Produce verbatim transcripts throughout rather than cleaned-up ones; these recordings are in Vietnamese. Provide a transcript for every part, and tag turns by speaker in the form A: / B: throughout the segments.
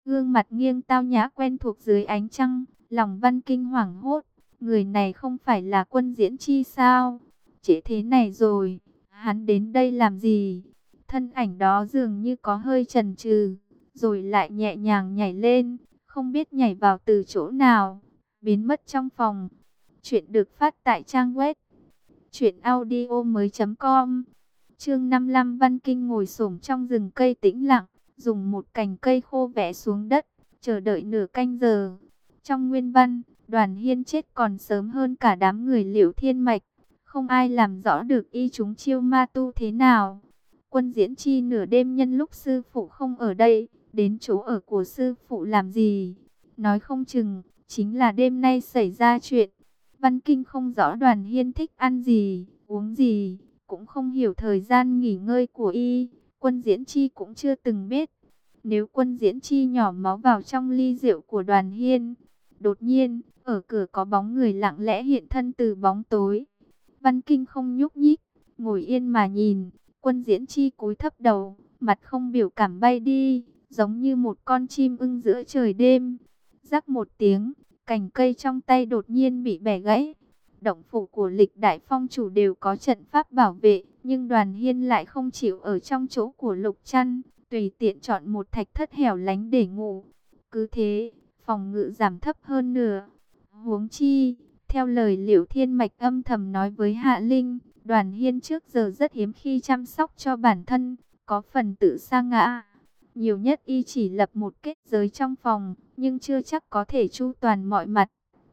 A: Gương mặt nghiêng tao nhã quen thuộc dưới ánh trăng, lòng Văn Kinh hoảng hốt. Người này không phải là Quân Diễn Chi sao? Trễ thế này rồi, hắn đến đây làm gì? Thân ảnh đó dường như có hơi chần chừ, rồi lại nhẹ nhàng nhảy lên, không biết nhảy vào từ chỗ nào, biến mất trong phòng. Chuyện được phát tại trang web truyện audio mới chấm com. Chương năm mươi lăm. Văn Kinh ngồi xổm trong rừng cây tĩnh lặng, dùng một cành cây khô vẽ xuống đất, chờ đợi nửa canh giờ. Trong nguyên văn, Đoàn Hiên chết còn sớm hơn cả đám người Liễu Thiên Mạch, không ai làm rõ được y chúng chiêu ma tu thế nào. Quân Diễn Chi nửa đêm nhân lúc sư phụ không ở đây, đến chỗ ở của sư phụ làm gì? Nói không chừng, chính là đêm nay xảy ra chuyện. Văn Kinh không rõ Đoàn Hiên thích ăn gì, uống gì, cũng không hiểu thời gian nghỉ ngơi của y. Quân Diễn Chi cũng chưa từng biết. Nếu Quân Diễn Chi nhỏ máu vào trong ly rượu của Đoàn Hiên. Đột nhiên, ở cửa có bóng người lặng lẽ hiện thân từ bóng tối. Văn Kinh không nhúc nhích, ngồi yên mà nhìn. Quân Diễn Chi cúi thấp đầu, mặt không biểu cảm bay đi, giống như một con chim ưng giữa trời đêm. Rắc một tiếng, cành cây trong tay đột nhiên bị bẻ gãy. Động phủ của Lịch Đại Phong chủ đều có trận pháp bảo vệ, nhưng Đoàn Hiên lại không chịu ở trong chỗ của Lục Trăn, tùy tiện chọn một thạch thất hẻo lánh để ngủ. Cứ thế, phòng ngự giảm thấp hơn nửa. Huống chi, theo lời Liễu Thiên Mạch âm thầm nói với Hạ Linh, Đoàn Hiên trước giờ rất hiếm khi chăm sóc cho bản thân, có phần tự sa ngã. Nhiều nhất y chỉ lập một kết giới trong phòng, nhưng chưa chắc có thể chu toàn mọi mặt.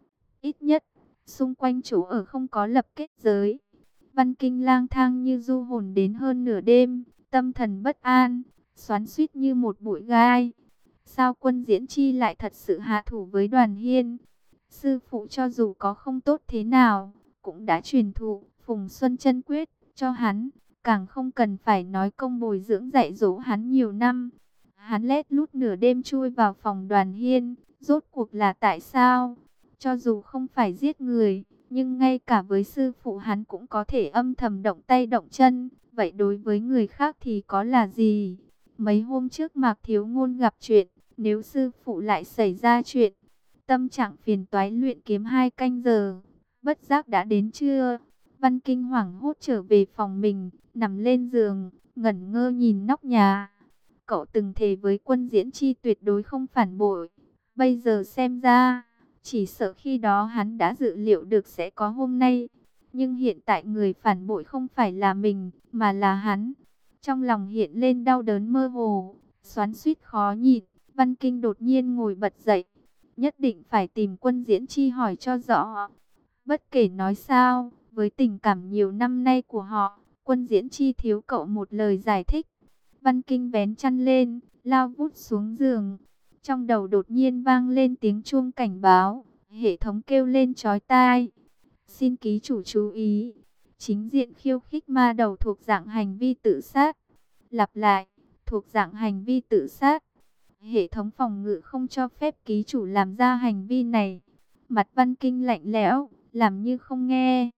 A: Ít nhất, xung quanh chỗ ở không có lập kết giới. Văn Kinh lang thang như du hồn đến hơn nửa đêm, tâm thần bất an, xoắn xuýt như một bụi gai. Sao Quân Diễn Chi lại thật sự hạ thủ với Đoàn Hiên? Sư phụ cho dù có không tốt thế nào, cũng đã truyền thụ Phùng Xuân Chân Quyết cho hắn, càng không cần phải nói công bồi dưỡng dạy dỗ hắn nhiều năm. Hắn lét lút nửa đêm chui vào phòng Đoàn Hiên, rốt cuộc là tại sao? Cho dù không phải giết người, nhưng ngay cả với sư phụ hắn cũng có thể âm thầm động tay động chân, vậy đối với người khác thì có là gì? Mấy hôm trước Mạc Thiếu Ngôn gặp chuyện, nếu sư phụ lại xảy ra chuyện, tâm trạng phiền toái luyện kiếm hai canh giờ, bất giác đã đến trưa. Văn Kinh hoảng hốt trở về phòng mình, nằm lên giường, ngẩn ngơ nhìn nóc nhà. Cậu từng thề với Quân Diễn Chi tuyệt đối không phản bội, bây giờ xem ra, chỉ sợ khi đó hắn đã dự liệu được sẽ có hôm nay. Nhưng hiện tại người phản bội không phải là mình, mà là hắn. Trong lòng hiện lên đau đớn mơ hồ, xoắn xuýt khó nhịn. Văn Kinh đột nhiên ngồi bật dậy, nhất định phải tìm Quân Diễn Chi hỏi cho rõ. Bất kể nói sao, với tình cảm nhiều năm nay của họ, Quân Diễn Chi thiếu cậu một lời giải thích. Văn Kinh vén chăn lên, lao vút xuống giường. Trong đầu đột nhiên vang lên tiếng chuông cảnh báo, hệ thống kêu lên chói tai. Xin ký chủ chú ý, chính diện khiêu khích ma đầu thuộc dạng hành vi tự sát. Lặp lại, thuộc dạng hành vi tự sát. Hệ thống phòng ngự không cho phép ký chủ làm ra hành vi này. Mặt Văn Kinh lạnh lẽo, làm như không nghe.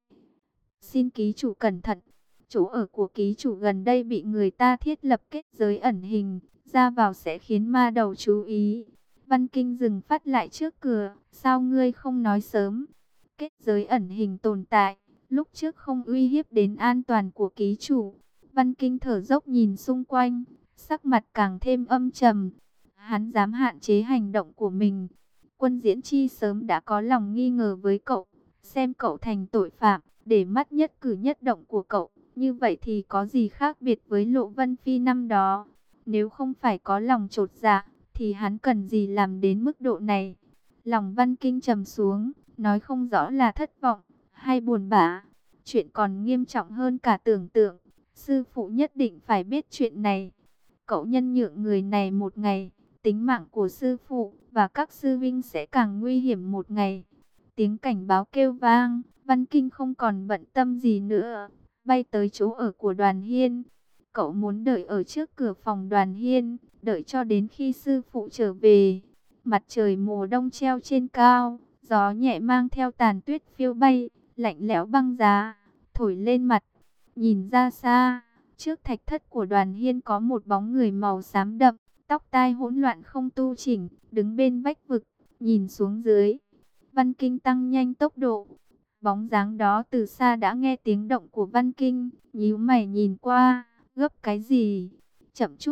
A: Xin ký chủ cẩn thận, chỗ ở của ký chủ gần đây bị người ta thiết lập kết giới ẩn hình, ra vào sẽ khiến ma đầu chú ý. Văn Kinh dừng phát lại trước cửa, sao ngươi không nói sớm? Kết giới ẩn hình tồn tại, lúc trước không uy hiếp đến an toàn của ký chủ. Văn Kinh thở dốc nhìn xung quanh, sắc mặt càng thêm âm trầm. Hắn dám hạn chế hành động của mình. Quân Diễn Chi sớm đã có lòng nghi ngờ với cậu, xem cậu thành tội phạm, để mắt nhất cử nhất động của cậu. Như vậy thì có gì khác biệt với Lộ Vân Phi năm đó? Nếu không phải có lòng chột dạ, thì hắn cần gì làm đến mức độ này? Lòng Văn Kinh trầm xuống, nói không rõ là thất vọng hay buồn bã. Chuyện còn nghiêm trọng hơn cả tưởng tượng. Sư phụ nhất định phải biết chuyện này. Cậu nhân nhượng người này một ngày, tính mạng của sư phụ và các sư vinh sẽ càng nguy hiểm một ngày. Tiếng cảnh báo kêu vang, Văn Kinh không còn bận tâm gì nữa, bay tới chỗ ở của Đoàn Hiên. Cậu muốn đợi ở trước cửa phòng Đoàn Hiên, đợi cho đến khi sư phụ trở về. Mặt trời mùa đông treo trên cao, gió nhẹ mang theo tàn tuyết phiêu bay, lạnh lẽo băng giá, thổi lên mặt. Nhìn ra xa, trước thạch thất của Đoàn Hiên có một bóng người màu xám đậm, tóc tai hỗn loạn không tu chỉnh, đứng bên vách vực, nhìn xuống dưới. Văn Kinh tăng nhanh tốc độ. Bóng dáng đó từ xa đã nghe tiếng động của Văn Kinh, nhíu mày nhìn qua, gấp cái gì? Chậm chút.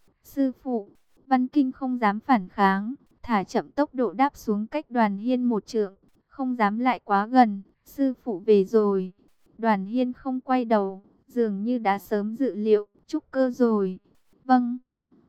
A: Sư phụ, Văn Kinh không dám phản kháng, thả chậm tốc độ đáp xuống cách Đoàn Hiên một trượng, không dám lại quá gần. Sư phụ về rồi. Đoàn Hiên không quay đầu, dường như đã sớm dự liệu, trúc cơ rồi. Vâng.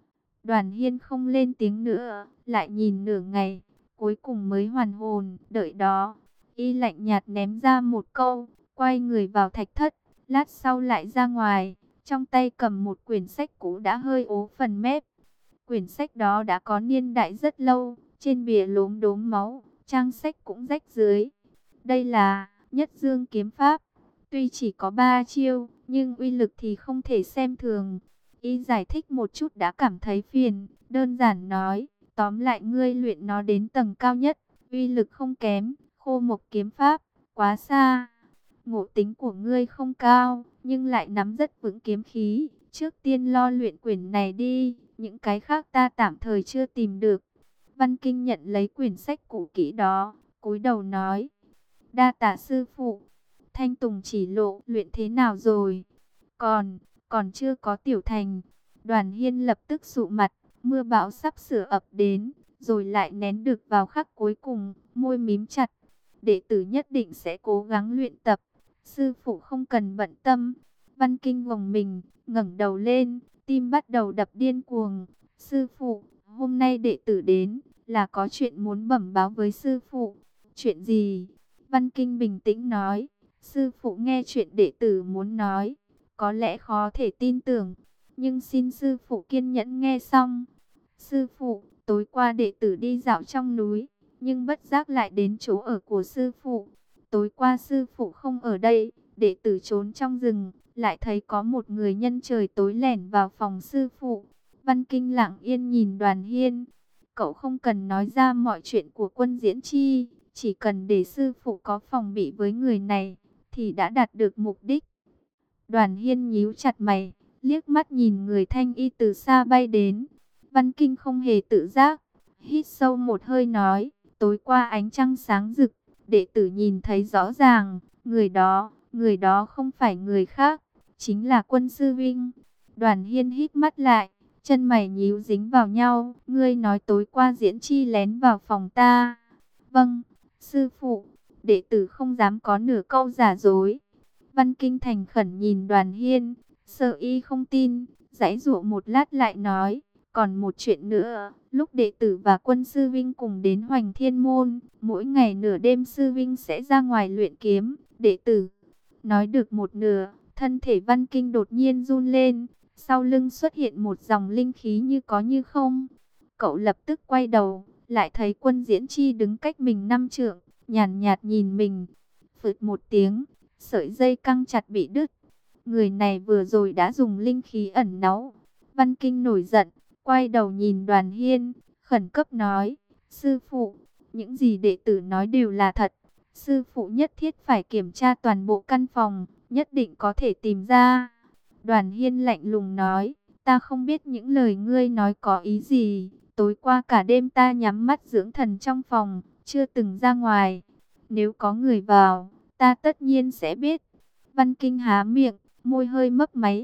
A: Đoàn Hiên không lên tiếng nữa, lại nhìn nửa ngày, cuối cùng mới hoàn hồn, đợi đó. Y lạnh nhạt ném ra một câu, quay người vào thạch thất, lát sau lại ra ngoài, trong tay cầm một quyển sách cũ đã hơi ố phần mép. Quyển sách đó đã có niên đại rất lâu, trên bìa lốm đốm máu, trang sách cũng rách dưới. Đây là Nhất Dương kiếm pháp, tuy chỉ có ba chiêu, nhưng uy lực thì không thể xem thường. Y giải thích một chút đã cảm thấy phiền, đơn giản nói, tóm lại ngươi luyện nó đến tầng cao nhất, uy lực không kém, khô mộc kiếm pháp, quá xa. Ngộ tính của ngươi không cao, nhưng lại nắm rất vững kiếm khí, trước tiên lo luyện quyển này đi, những cái khác ta tạm thời chưa tìm được. Văn Kinh nhận lấy quyển sách cũ kỹ đó, cúi đầu nói, đa tạ sư phụ. Thanh Tùng chỉ lộ luyện thế nào rồi? Còn, còn chưa có tiểu thành. Đoàn Hiên lập tức sụ mặt, mưa bão sắp sửa ập đến, rồi lại nén được vào khắc cuối cùng, môi mím chặt. Đệ tử nhất định sẽ cố gắng luyện tập, sư phụ không cần bận tâm. Văn Kinh gồng mình, ngẩng đầu lên, tim bắt đầu đập điên cuồng. Sư phụ, hôm nay đệ tử đến, là có chuyện muốn bẩm báo với sư phụ. Chuyện gì? Văn Kinh bình tĩnh nói, sư phụ nghe chuyện đệ tử muốn nói, có lẽ khó thể tin tưởng, nhưng xin sư phụ kiên nhẫn nghe xong. Sư phụ, tối qua đệ tử đi dạo trong núi, nhưng bất giác lại đến chỗ ở của sư phụ. Tối qua sư phụ không ở đây, đệ tử trốn trong rừng, lại thấy có một người nhân trời tối lẻn vào phòng sư phụ. Văn Kinh lặng yên nhìn Đoàn Hiên, cậu không cần nói ra mọi chuyện của Quân Diễn Chi, chỉ cần để sư phụ có phòng bị với người này, thì đã đạt được mục đích. Đoàn Hiên nhíu chặt mày, liếc mắt nhìn người thanh y từ xa bay đến. Văn Kinh không hề tự giác, hít sâu một hơi nói, tối qua ánh trăng sáng rực, đệ tử nhìn thấy rõ ràng, người đó, người đó không phải người khác, chính là Quân sư vinh. Đoàn Hiên hít mắt lại, chân mày nhíu dính vào nhau, ngươi nói tối qua Diễn Chi lén vào phòng ta. Vâng, sư phụ, đệ tử không dám có nửa câu giả dối. Văn Kinh thành khẩn nhìn Đoàn Hiên, sợ y không tin, giãy giụa một lát lại nói, còn một chuyện nữa, lúc đệ tử và Quân sư vinh cùng đến Hoành Thiên môn, mỗi ngày nửa đêm sư vinh sẽ ra ngoài luyện kiếm, đệ tử. Nói được một nửa, thân thể Văn Kinh đột nhiên run lên, sau lưng xuất hiện một dòng linh khí như có như không. Cậu lập tức quay đầu, lại thấy Quân Diễn Chi đứng cách mình năm trượng, nhàn nhạt nhìn mình. Phụt một tiếng, sợi dây căng chặt bị đứt. Người này vừa rồi đã dùng linh khí ẩn náu. Văn Kinh nổi giận, quay đầu nhìn Đoàn Hiên, khẩn cấp nói, sư phụ, những gì đệ tử nói đều là thật. Sư phụ nhất thiết phải kiểm tra toàn bộ căn phòng, nhất định có thể tìm ra. Đoàn Hiên lạnh lùng nói, ta không biết những lời ngươi nói có ý gì. Tối qua cả đêm ta nhắm mắt dưỡng thần trong phòng, chưa từng ra ngoài. Nếu có người vào, ta tất nhiên sẽ biết. Văn Kinh há miệng, môi hơi mấp máy.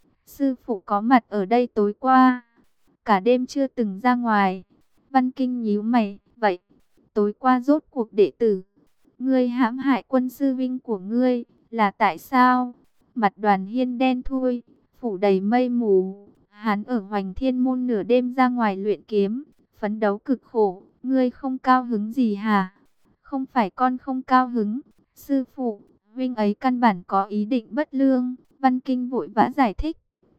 A: Sư phụ có mặt ở đây tối qua, cả đêm chưa từng ra ngoài. Văn Kinh nhíu mày, vậy, tối qua rốt cuộc đệ tử, ngươi hãm hại Quân sư vinh của ngươi, là tại sao? Mặt Đoàn Hiên đen thui, phủ đầy mây mù. Hắn ở Hoành Thiên môn nửa đêm ra ngoài luyện kiếm, phấn đấu cực khổ, ngươi không cao hứng gì hả? Không phải con không cao hứng, sư phụ, vinh ấy căn bản có ý định bất lương. Văn Kinh vội vã giải thích.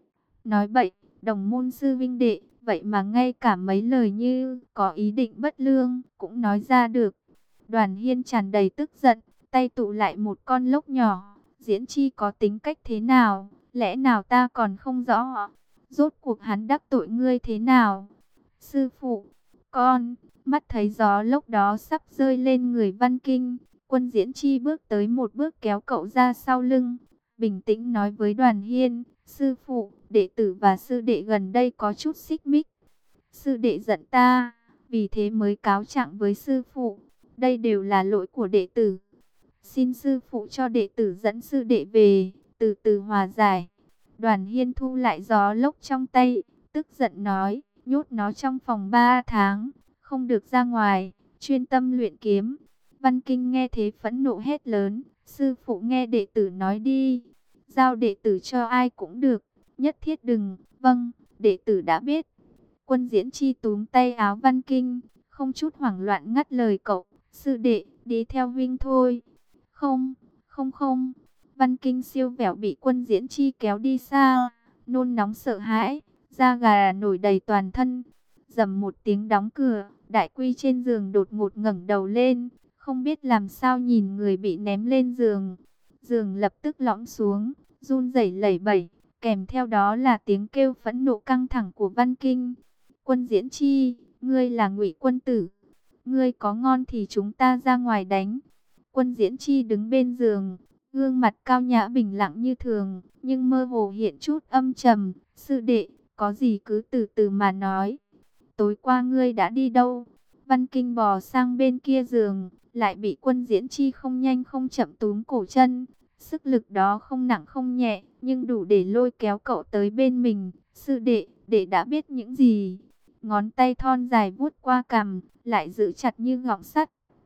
A: Nói bậy, đồng môn sư vinh đệ, vậy mà ngay cả mấy lời như có ý định bất lương cũng nói ra được. Đoàn Hiên tràn đầy tức giận, tay tụ lại một con lốc nhỏ. Diễn Chi có tính cách thế nào, lẽ nào ta còn không rõ? Rốt cuộc hắn đắc tội ngươi thế nào? Sư phụ, con, mắt thấy gió lốc đó sắp rơi lên người Văn Kinh. Quân Diễn Chi bước tới một bước kéo cậu ra sau lưng, bình tĩnh nói với Đoàn Hiên, sư phụ, đệ tử và sư đệ gần đây có chút xích mích. Sư đệ giận ta, vì thế mới cáo trạng với sư phụ. Đây đều là lỗi của đệ tử. Xin sư phụ cho đệ tử dẫn sư đệ về, từ từ hòa giải. Đoàn Hiên thu lại gió lốc trong tay, tức giận nói, nhốt nó trong phòng ba tháng, không được ra ngoài, chuyên tâm luyện kiếm. Văn Kinh nghe thế phẫn nộ hét lớn, sư phụ nghe đệ tử nói đi, giao đệ tử cho ai cũng được, nhất thiết đừng. Vâng, đệ tử đã biết. Quân Diễn Chi túm tay áo Văn Kinh, không chút hoảng loạn ngắt lời cậu, sư đệ, đi theo huynh thôi. Không, không không. Văn Kinh siêu vẹo bị Quân Diễn Chi kéo đi xa, nôn nóng sợ hãi, da gà nổi đầy toàn thân. Dầm một tiếng đóng cửa, Đại Quy trên giường đột ngột ngẩng đầu lên, không biết làm sao nhìn người bị ném lên giường. Giường lập tức lõm xuống, run rẩy lẩy bẩy, kèm theo đó là tiếng kêu phẫn nộ căng thẳng của Văn Kinh. Quân Diễn Chi, ngươi là Ngụy Quân Tử, ngươi có ngon thì chúng ta ra ngoài đánh. Quân Diễn Chi đứng bên giường, gương mặt cao nhã bình lặng như thường, nhưng mơ hồ hiện chút âm trầm. Sư đệ, có gì cứ từ từ mà nói. Tối qua ngươi đã đi đâu? Văn Kinh bò sang bên kia giường, lại bị Quân Diễn Chi không nhanh không chậm túm cổ chân. Sức lực đó không nặng không nhẹ, nhưng đủ để lôi kéo cậu tới bên mình. Sư đệ, đệ đã biết những gì? Ngón tay thon dài vuốt qua cằm, lại giữ chặt như gọng sắt.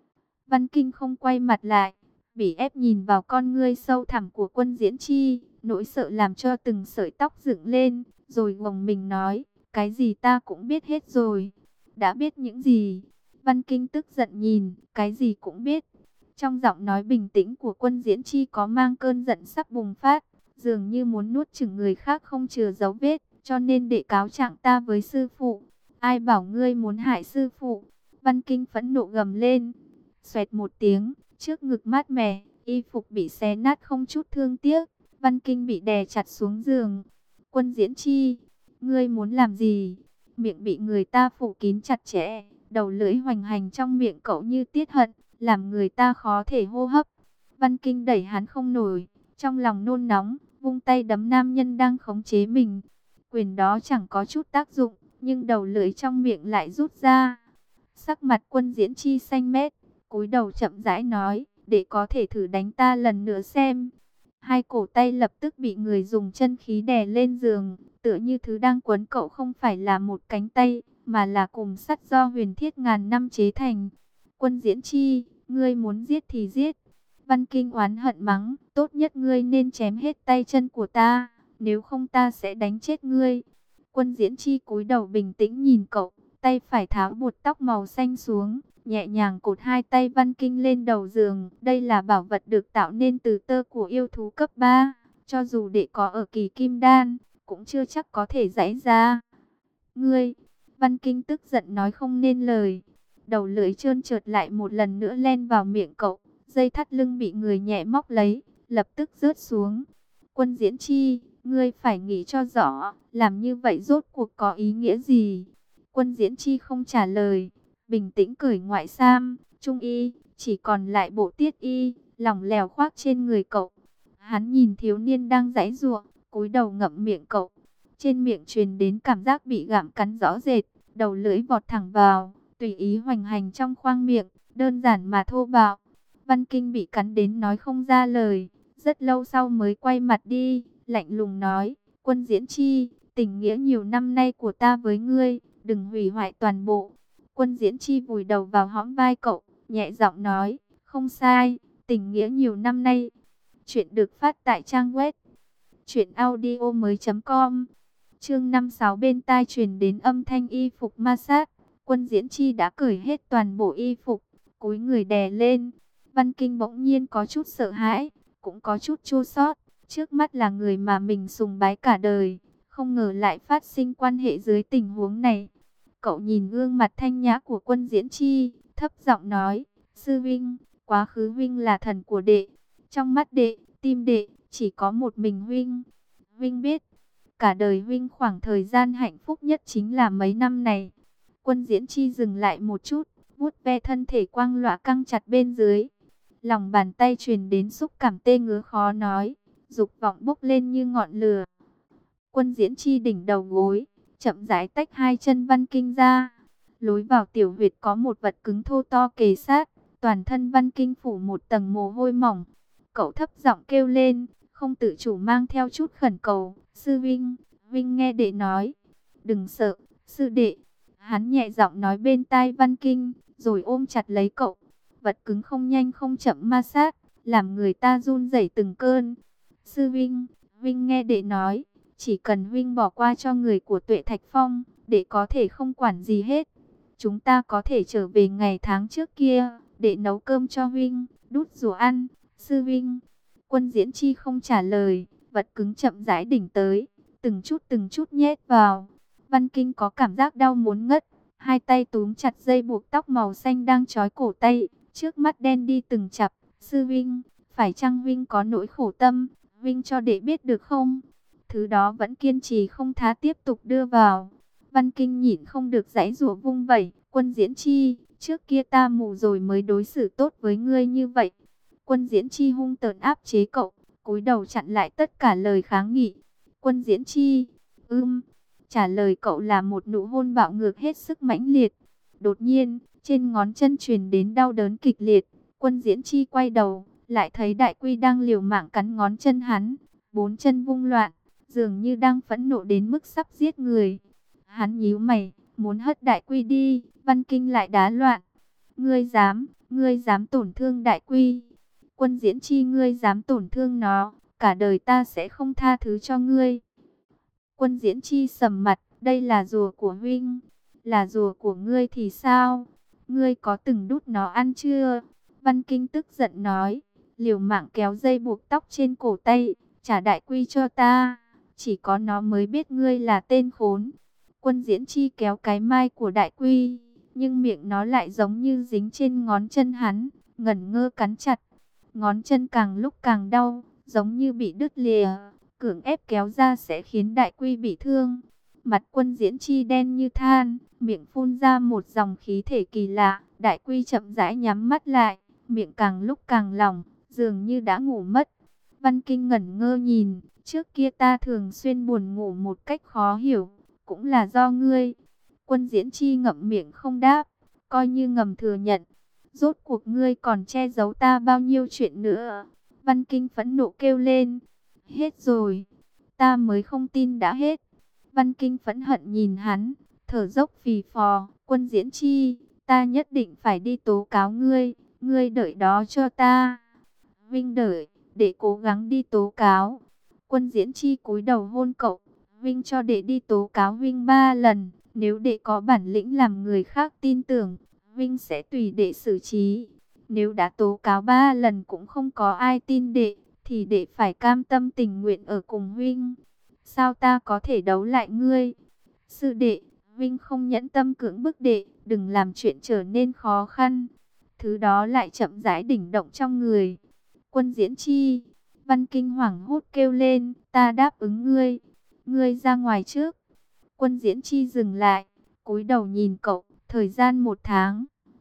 A: Văn Kinh không quay mặt lại, bị ép nhìn vào con ngươi sâu thẳm của Quân Diễn Chi, nỗi sợ làm cho từng sợi tóc dựng lên, rồi gồng mình nói, cái gì ta cũng biết hết rồi. Đã biết những gì? Văn Kinh tức giận nhìn, cái gì cũng biết. Trong giọng nói bình tĩnh của Quân Diễn Chi có mang cơn giận sắp bùng phát, dường như muốn nuốt chửng người khác không chừa dấu vết, cho nên đệ cáo trạng ta với sư phụ. Ai bảo ngươi muốn hại sư phụ? Văn Kinh phẫn nộ gầm lên. Xoẹt một tiếng, trước ngực mát mẻ, y phục bị xé nát không chút thương tiếc. Văn Kinh bị đè chặt xuống giường. Quân Diễn Chi, ngươi muốn làm gì? Miệng bị người ta phủ kín chặt chẽ, đầu lưỡi hoành hành trong miệng cậu như tiết hận, làm người ta khó thể hô hấp. Văn Kinh đẩy hắn không nổi, trong lòng nôn nóng, vung tay đấm nam nhân đang khống chế mình. Quyền đó chẳng có chút tác dụng, nhưng đầu lưỡi trong miệng lại rút ra. Sắc mặt Quân Diễn Chi xanh mét, cúi đầu chậm rãi nói, để có thể thử đánh ta lần nữa xem. Hai cổ tay lập tức bị người dùng chân khí đè lên giường, tựa như thứ đang quấn cậu không phải là một cánh tay, mà là cùm sắt do huyền thiết ngàn năm chế thành. Quân Diễn Chi, ngươi muốn giết thì giết. Văn Kinh oán hận mắng, tốt nhất ngươi nên chém hết tay chân của ta, nếu không ta sẽ đánh chết ngươi. Quân Diễn Chi cúi đầu bình tĩnh nhìn cậu, tay phải tháo buộc tóc màu xanh xuống, nhẹ nhàng cột hai tay Văn Kinh lên đầu giường. Đây là bảo vật được tạo nên từ tơ của yêu thú cấp ba, cho dù đệ có ở kỳ kim đan, cũng chưa chắc có thể giãy ra. Ngươi, Văn Kinh tức giận nói không nên lời, đầu lưỡi trơn trượt lại một lần nữa len vào miệng cậu, dây thắt lưng bị người nhẹ móc lấy, lập tức rớt xuống. Quân Diễn Chi, ngươi phải nghĩ cho rõ, làm như vậy rốt cuộc có ý nghĩa gì? Quân Diễn Chi không trả lời, bình tĩnh cởi ngoại sam, trung y, chỉ còn lại bộ tiết y, lỏng lẻo khoác trên người cậu. Hắn nhìn thiếu niên đang giãy giụa, cúi đầu ngậm miệng cậu. Trên miệng truyền đến cảm giác bị gặm cắn rõ rệt, đầu lưỡi vọt thẳng vào, tùy ý hoành hành trong khoang miệng, đơn giản mà thô bạo. Văn Kinh bị cắn đến nói không ra lời, rất lâu sau mới quay mặt đi, lạnh lùng nói, Quân Diễn Chi, tình nghĩa nhiều năm nay của ta với ngươi, đừng hủy hoại toàn bộ. Quân Diễn Chi vùi đầu vào hõm vai cậu, nhẹ giọng nói, không sai, tình nghĩa nhiều năm nay. Chuyện được phát tại trang web truyện audio mới chấm com. Chương năm mươi sáu, bên tai truyền đến âm thanh y phục ma sát. Quân Diễn Chi đã cởi hết toàn bộ y phục, cúi người đè lên. Văn Kinh bỗng nhiên có chút sợ hãi, cũng có chút chua xót. Trước mắt là người mà mình sùng bái cả đời, không ngờ lại phát sinh quan hệ dưới tình huống này. Cậu nhìn gương mặt thanh nhã của Quân Diễn Chi, thấp giọng nói, sư huynh, quá khứ huynh là thần của đệ. Trong mắt đệ, tim đệ, chỉ có một mình huynh. Huynh biết, cả đời huynh khoảng thời gian hạnh phúc nhất chính là mấy năm này. Quân Diễn Chi dừng lại một chút, vuốt ve thân thể quang lọa căng chặt bên dưới. Lòng bàn tay truyền đến xúc cảm tê ngứa khó nói, dục vọng bốc lên như ngọn lửa. Quân Diễn Chi đỉnh đầu gối, chậm rãi tách hai chân Văn Kinh ra. Lối vào tiểu huyệt có một vật cứng thô to kề sát, toàn thân Văn Kinh phủ một tầng mồ hôi mỏng. Cậu thấp giọng kêu lên, không tự chủ mang theo chút khẩn cầu, sư Vinh, Vinh nghe đệ nói, đừng sợ, sư đệ. Hắn nhẹ giọng nói bên tai Văn Kinh, rồi ôm chặt lấy cậu. Vật cứng không nhanh không chậm ma sát, làm người ta run rẩy từng cơn. Sư Vinh, Vinh nghe đệ nói, chỉ cần Vinh bỏ qua cho người của Tuệ Thạch Phong, đệ có thể không quản gì hết. Chúng ta có thể trở về ngày tháng trước kia, đệ nấu cơm cho Vinh, đút rủa ăn. Sư Vinh, Quân Diễn Chi không trả lời, vật cứng chậm rãi đỉnh tới, từng chút từng chút nhét vào. Văn Kinh có cảm giác đau muốn ngất, hai tay túm chặt dây buộc tóc màu xanh đang trói cổ tay, trước mắt đen đi từng chặp. Sư Vinh, phải chăng Vinh có nỗi khổ tâm, Vinh cho đệ biết được không? Thứ đó vẫn kiên trì không tha tiếp tục đưa vào. Văn Kinh nhịn không được giãy giụa vung vẩy, Quân Diễn Chi, trước kia ta mù rồi mới đối xử tốt với ngươi như vậy. Quân Diễn Chi hung tợn áp chế cậu, cúi đầu chặn lại tất cả lời kháng nghị. Quân Diễn Chi, ưm, trả lời cậu là một nụ hôn bạo ngược hết sức mãnh liệt. Đột nhiên, trên ngón chân truyền đến đau đớn kịch liệt. Quân Diễn Chi quay đầu, lại thấy Đại Quy đang liều mạng cắn ngón chân hắn, bốn chân vung loạn, dường như đang phẫn nộ đến mức sắp giết người. Hắn nhíu mày, muốn hất Đại Quy đi, Văn Kinh lại đá loạn. Ngươi dám, ngươi dám tổn thương Đại Quy. Quân Diễn Chi, ngươi dám tổn thương nó, cả đời ta sẽ không tha thứ cho ngươi. Quân Diễn Chi sầm mặt, đây là rùa của Vinh, là rùa của ngươi thì sao? Ngươi có từng đút nó ăn chưa? Văn Kinh tức giận nói, liều mạng kéo dây buộc tóc trên cổ tay, trả Đại Quy cho ta, chỉ có nó mới biết ngươi là tên khốn. Quân Diễn Chi kéo cái mai của Đại Quy, nhưng miệng nó lại giống như dính trên ngón chân hắn, ngẩn ngơ cắn chặt. Ngón chân càng lúc càng đau, giống như bị đứt lìa, cưỡng ép kéo ra sẽ khiến Đại Quy bị thương. Mặt Quân Diễn Chi đen như than, miệng phun ra một dòng khí thể kỳ lạ. Đại Quy chậm rãi nhắm mắt lại, miệng càng lúc càng lỏng, dường như đã ngủ mất. Văn Kinh ngẩn ngơ nhìn, trước kia ta thường xuyên buồn ngủ một cách khó hiểu, cũng là do ngươi. Quân Diễn Chi ngậm miệng không đáp, coi như ngầm thừa nhận. Rốt cuộc ngươi còn che giấu ta bao nhiêu chuyện nữa? Văn Kinh phẫn nộ kêu lên. Hết rồi, ta mới không tin đã hết. Văn Kinh phẫn hận nhìn hắn, thở dốc phì phò. Quân Diễn Chi, ta nhất định phải đi tố cáo ngươi, ngươi đợi đó cho ta. Vinh đợi, để cố gắng đi tố cáo. Quân Diễn Chi cúi đầu hôn cậu. Vinh cho đệ đi tố cáo Vinh ba lần, nếu đệ có bản lĩnh làm người khác tin tưởng, Vinh sẽ tùy đệ xử trí. Nếu đã tố cáo ba lần cũng không có ai tin đệ, thì đệ phải cam tâm tình nguyện ở cùng Vinh. Sao ta có thể đấu lại ngươi? Sư đệ, Vinh không nhẫn tâm cưỡng bức đệ, đừng làm chuyện trở nên khó khăn. Thứ đó lại chậm rãi đỉnh động trong người. Quân Diễn Chi, Văn Kinh hoảng hốt kêu lên, ta đáp ứng ngươi, ngươi ra ngoài trước. Quân Diễn Chi dừng lại, cúi đầu nhìn cậu, thời gian một tháng.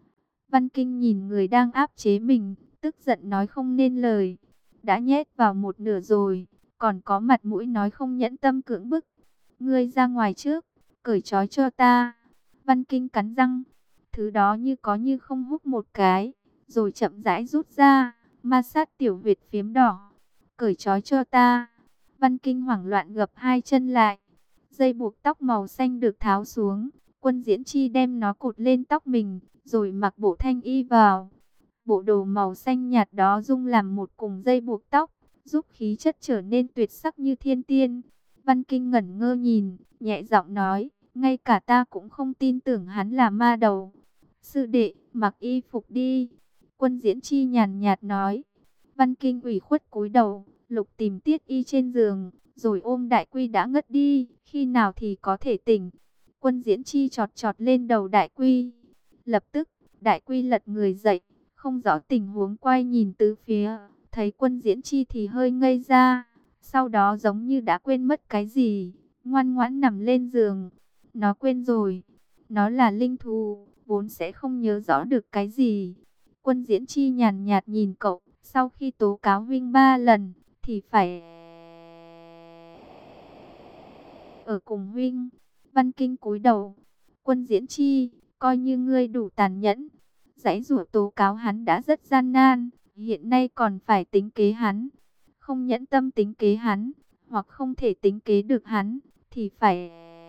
A: Văn Kinh nhìn người đang áp chế mình, tức giận nói không nên lời. Đã nhét vào một nửa rồi, còn có mặt mũi nói không nhẫn tâm cưỡng bức. Ngươi ra ngoài trước, cởi trói cho ta. Văn Kinh cắn răng, thứ đó như có như không húc một cái, rồi chậm rãi rút ra, ma sát tiểu huyệt phiếm đỏ. Cởi trói cho ta. Văn Kinh hoảng loạn gập hai chân lại. Dây buộc tóc màu xanh được tháo xuống. Quân Diễn Chi đem nó cột lên tóc mình, rồi mặc bộ thanh y vào. Bộ đồ màu xanh nhạt đó dung làm một cùng dây buộc tóc, giúp khí chất trở nên tuyệt sắc như thiên tiên. Văn Kinh ngẩn ngơ nhìn, nhẹ giọng nói, ngay cả ta cũng không tin tưởng hắn là ma đầu. Sư đệ, mặc y phục đi. Quân Diễn Chi nhàn nhạt nói. Văn Kinh ủy khuất cúi đầu, lục tìm tiết y trên giường, rồi ôm Đại Quy đã ngất đi, khi nào thì có thể tỉnh. Quân Diễn Chi chọt chọt lên đầu Đại Quy. Lập tức, Đại Quy lật người dậy, không rõ tình huống quay nhìn tứ phía, thấy Quân Diễn Chi thì hơi ngây ra. Sau đó giống như đã quên mất cái gì, ngoan ngoãn nằm lên giường. Nó quên rồi, nó là linh thú, vốn sẽ không nhớ rõ được cái gì. Quân Diễn Chi nhàn nhạt nhìn cậu, sau khi tố cáo Vinh ba lần, thì phải ở cùng Vinh. Văn Kinh cúi đầu. Quân Diễn Chi, coi như ngươi đủ tàn nhẫn. Giãy giụa tố cáo hắn đã rất gian nan, hiện nay còn phải tính kế hắn. Không nhẫn tâm tính kế hắn, hoặc không thể tính kế được hắn, thì phải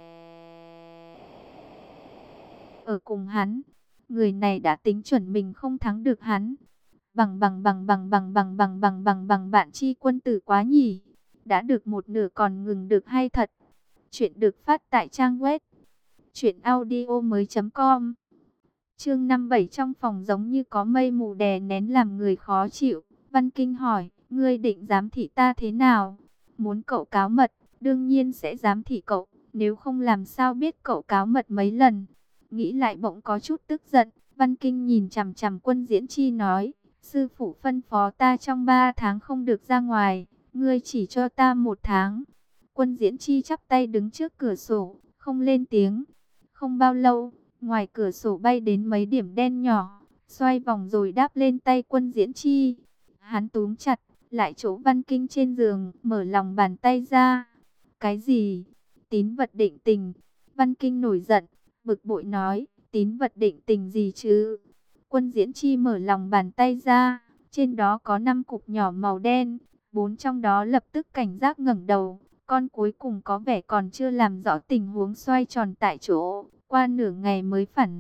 A: ở cùng hắn. Người này đã tính chuẩn mình không thắng được hắn. Bằng bằng bằng bằng bằng bằng bằng bằng bằng bằng bạn chi quân tử quá nhỉ. Đã được một nửa còn ngừng được hay thật. Chuyện được phát tại trang web truyện audio mới chấm com. Chương năm bảy trong phòng giống như có mây mù đè nén làm người khó chịu. Văn Kinh hỏi, ngươi định giám thị ta thế nào? Muốn cậu cáo mật, đương nhiên sẽ giám thị cậu. Nếu không làm sao biết cậu cáo mật mấy lần? Nghĩ lại bỗng có chút tức giận. Văn Kinh nhìn chằm chằm Quân Diễn Chi nói, sư phụ phân phó ta trong ba tháng không được ra ngoài. Ngươi chỉ cho ta một tháng. Quân Diễn Chi chắp tay đứng trước cửa sổ, không lên tiếng. Không bao lâu, ngoài cửa sổ bay đến mấy điểm đen nhỏ, xoay vòng rồi đáp lên tay Quân Diễn Chi. Hắn túm chặt lại chỗ Văn Kinh trên giường, mở lòng bàn tay ra. Cái gì? Tín vật định tình. Văn Kinh nổi giận, bực bội nói, tín vật định tình gì chứ? Quân Diễn Chi mở lòng bàn tay ra, trên đó có năm cục nhỏ màu đen, bốn trong đó lập tức cảnh giác ngẩng đầu. Con cuối cùng có vẻ còn chưa làm rõ tình huống xoay tròn tại chỗ, qua nửa ngày mới phản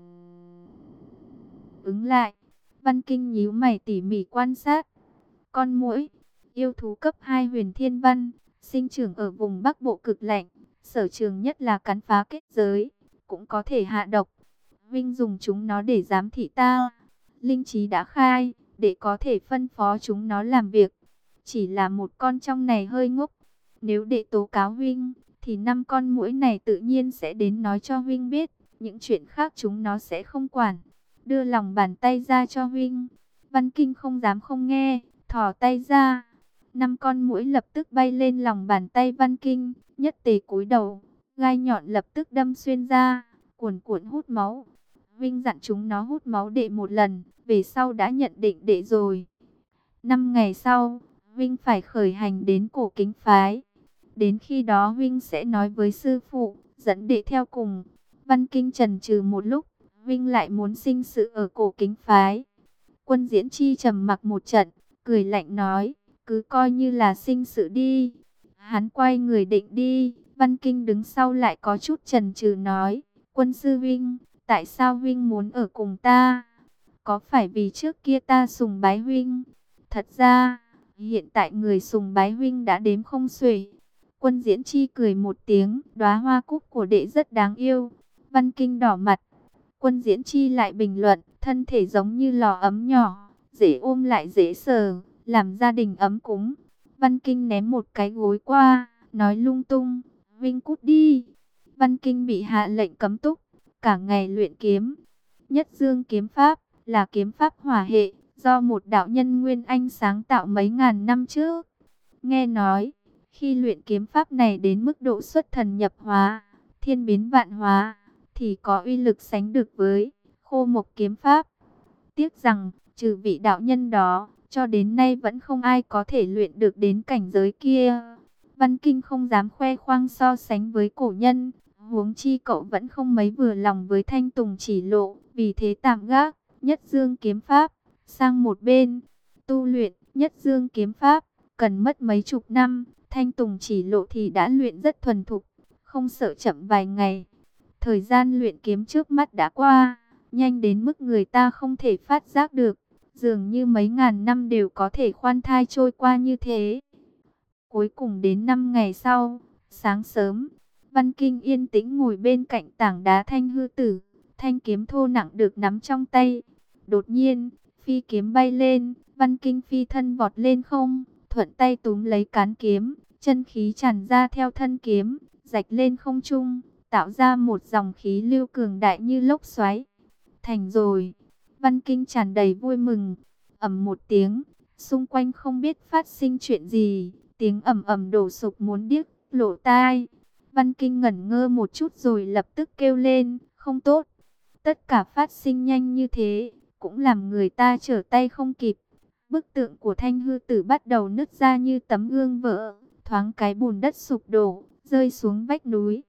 A: ứng lại. Văn Kinh nhíu mày tỉ mỉ quan sát. Con muỗi, yêu thú cấp hai huyền thiên văn, sinh trưởng ở vùng Bắc Bộ cực lạnh, sở trường nhất là cắn phá kết giới, cũng có thể hạ độc. Vinh dùng chúng nó để giám thị ta. Linh Trí đã khai, để có thể phân phó chúng nó làm việc. Chỉ là một con trong này hơi ngốc. Nếu đệ tố cáo Vinh, thì năm con muỗi này tự nhiên sẽ đến nói cho Vinh biết. Những chuyện khác chúng nó sẽ không quản. Đưa lòng bàn tay ra cho Vinh. Văn Kinh không dám không nghe, thò tay ra. Năm con muỗi lập tức bay lên lòng bàn tay Văn Kinh, nhất tề cúi đầu. Gai nhọn lập tức đâm xuyên ra, cuồn cuộn hút máu. Vinh dặn chúng nó hút máu đệ một lần, về sau đã nhận định đệ rồi. Năm ngày sau, Vinh phải khởi hành đến Cổ Kính phái. Đến khi đó Vinh sẽ nói với sư phụ, dẫn đệ theo cùng. Văn Kinh chần chừ một lúc, Vinh lại muốn sinh sự ở Cổ Kính phái. Quân Diễn Chi trầm mặc một trận, cười lạnh nói, cứ coi như là sinh sự đi. Hắn quay người định đi, Văn Kinh đứng sau lại có chút chần chừ nói, Quân sư Vinh, tại sao Vinh muốn ở cùng ta? Có phải vì trước kia ta sùng bái Vinh? Thật ra, hiện tại người sùng bái Vinh đã đếm không xuể. Quân Diễn Chi cười một tiếng, đóa hoa cúc của đệ rất đáng yêu. Văn Kinh đỏ mặt. Quân Diễn Chi lại bình luận, thân thể giống như lò ấm nhỏ, dễ ôm lại dễ sờ, làm gia đình ấm cúng. Văn Kinh ném một cái gối qua, nói lung tung, Vinh cút đi. Văn Kinh bị hạ lệnh cấm túc, cả ngày luyện kiếm. Nhất Dương kiếm pháp là kiếm pháp hỏa hệ, do một đạo nhân Nguyên Anh sáng tạo mấy ngàn năm trước. Nghe nói, khi luyện kiếm pháp này đến mức độ xuất thần nhập hóa, thiên biến vạn hóa, thì có uy lực sánh được với Khô Mộc kiếm pháp. Tiếc rằng, trừ vị đạo nhân đó, cho đến nay vẫn không ai có thể luyện được đến cảnh giới kia. Văn Kinh không dám khoe khoang so sánh với cổ nhân, huống chi cậu vẫn không mấy vừa lòng với Thanh Tùng chỉ lộ, vì thế tạm gác Nhất Dương kiếm pháp sang một bên. Tu luyện Nhất Dương kiếm pháp cần mất mấy chục năm, Thanh Tùng chỉ lộ thì đã luyện rất thuần thục, không sợ chậm vài ngày. Thời gian luyện kiếm trước mắt đã qua, nhanh đến mức người ta không thể phát giác được, dường như mấy ngàn năm đều có thể khoan thai trôi qua như thế. Cuối cùng đến năm ngày sau, sáng sớm, Văn Kinh yên tĩnh ngồi bên cạnh tảng đá Thanh Hư Tử, thanh kiếm thô nặng được nắm trong tay. Đột nhiên, phi kiếm bay lên, Văn Kinh phi thân vọt lên không, thuận tay túm lấy cán kiếm, chân khí tràn ra theo thân kiếm, rạch lên không trung, tạo ra một dòng khí lưu cường đại như lốc xoáy. Thành rồi. Văn Kinh tràn đầy vui mừng. Ầm một tiếng, xung quanh không biết phát sinh chuyện gì, tiếng ầm ầm đổ sụp muốn điếc lỗ tai. Văn Kinh ngẩn ngơ một chút rồi lập tức kêu lên, không tốt. Tất cả phát sinh nhanh như thế, cũng làm người ta trở tay không kịp. Bức tượng của Thanh Hư Tử bắt đầu nứt ra như tấm gương vỡ, thoáng cái bùn đất sụp đổ, rơi xuống vách núi.